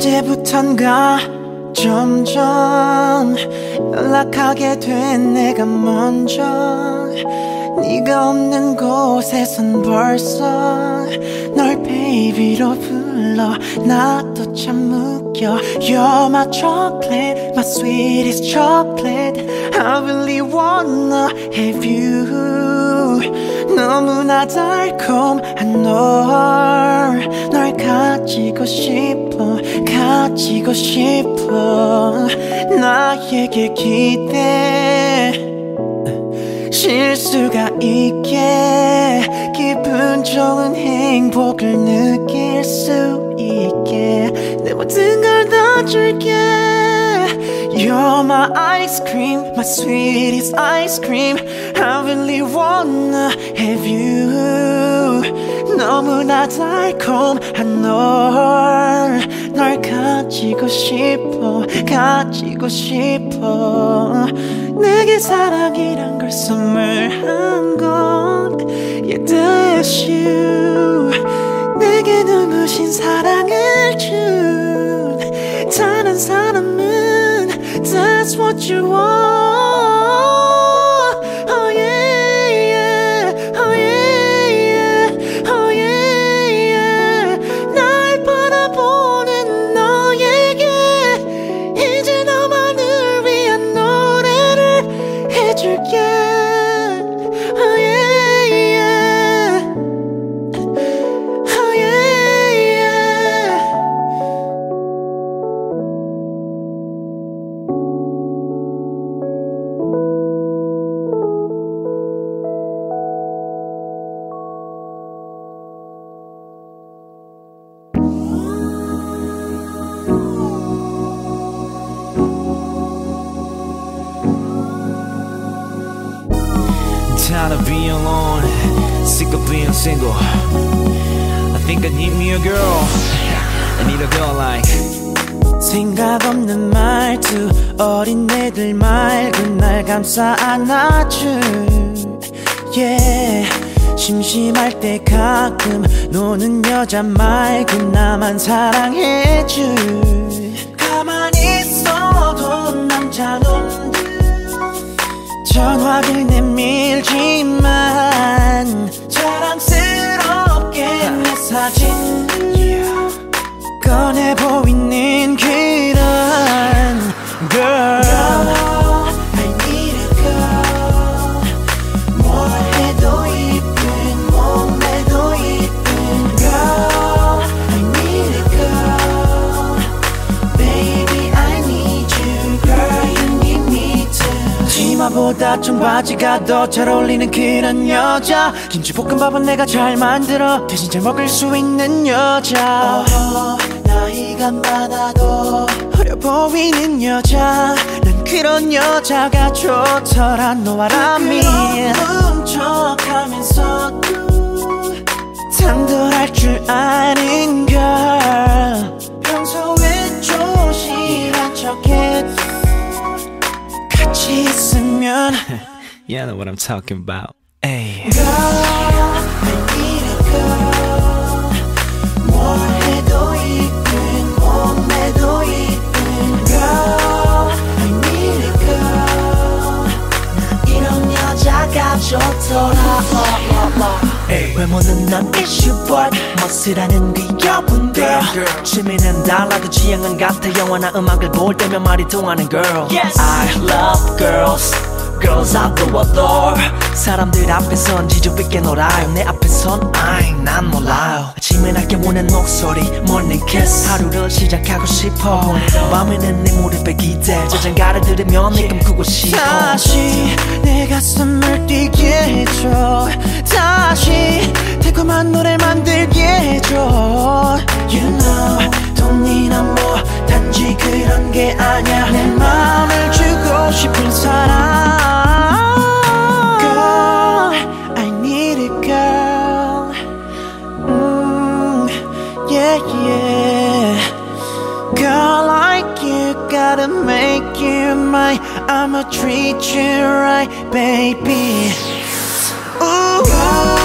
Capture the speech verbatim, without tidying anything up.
언제부턴가 점점 연락하게 된 내가 먼저 네가 없는 곳에선 벌써 널 베이비로 불러. 나도 참 웃겨. You're my chocolate, my sweetest chocolate. I really wanna have you. 너무나 달콤한 널, 널 가지고 싶어, 가지고 싶어. 나에게 기대 실수가 있게 기분 좋은 행복을 느낄 수 있게 내 모든 걸 다 줄게. You're my ice cream, my sweetest ice cream. I really wanna have you. 너무나 달콤한 널, 널 가지고 싶어, 가지고 싶어. 내게 사랑이란 걸 선물한 건 Yeah, that's you. 내게 눈부신 사랑을 준 다른 사람은 That's what you want. Oh yeah, yeah. Oh yeah, yeah. Oh yeah, yeah. 날 바라보는 너에게 이제 너만을 위한 노래를 해줄게. Oh yeah, yeah. Oh yeah, yeah. Tired of being alone, sick of being single. I think I need me a girl. I need a girl like 생각 없는 말투 어린 애들 말고 날 감싸 안아줄 Yeah. 심심할 때 가끔 노는 여자 말고 나만 사랑해줄 가만히 있어도 남자놈들 전화를 내밀지만 자랑스럽게 내 사진 꺼내 보이는 그런 girl. I need a girl. 뭘 해도 이쁜 몸매도 이쁜 girl. I need a girl. Baby I need you girl. You need me too. 치마보다 청바지가 더 잘 어울리는 그런 여자. 김치볶음밥은 내가 잘 만들어 대신 잘 먹을 수 있는 여자. oh. 나이가 많아도 어려 보이는 여자. 난 그런 여자가 좋더라. 너와라미 부끄러운 척하면서도 당돌할 줄 아는 girl. 평소에 조심한 척해도 같이 있으면 You know what I'm talking about. Ay. Girl, I need a girl. 뭘 해도 이쁜 몸매도 이쁜 girl. I need a girl. 나 이런 여자가 좋더라. 외모는 난 issue but 멋이라는 귀여운 girl. 취미는 달라도 취향은 같아. 영화나 음악을 볼 때면 말이 통하는 girl. Yes. I love girls. Girls I do adore. 사람들 앞에선 지저있게 놀아요. 내 앞에선 아이 난 몰라요. 아침에 낮게 오는 목소리 morning kiss. 하루를 시작하고 싶어. 밤에는 내 무릎에 기대. 자장가를 들으면 네 꿈꾸고 싶어. 다시 내 가슴을 뛰게 해줘. 다시 달콤한 노래를 만들게 해줘. You know 돈이나 뭐 단지 그런 게 아냐. 내 마음을 주고 싶은 사람. Girl, I need a girl. mm, Yeah, yeah. Girl like you gotta make you mine. I'ma treat you right, baby. Ooh. Girl,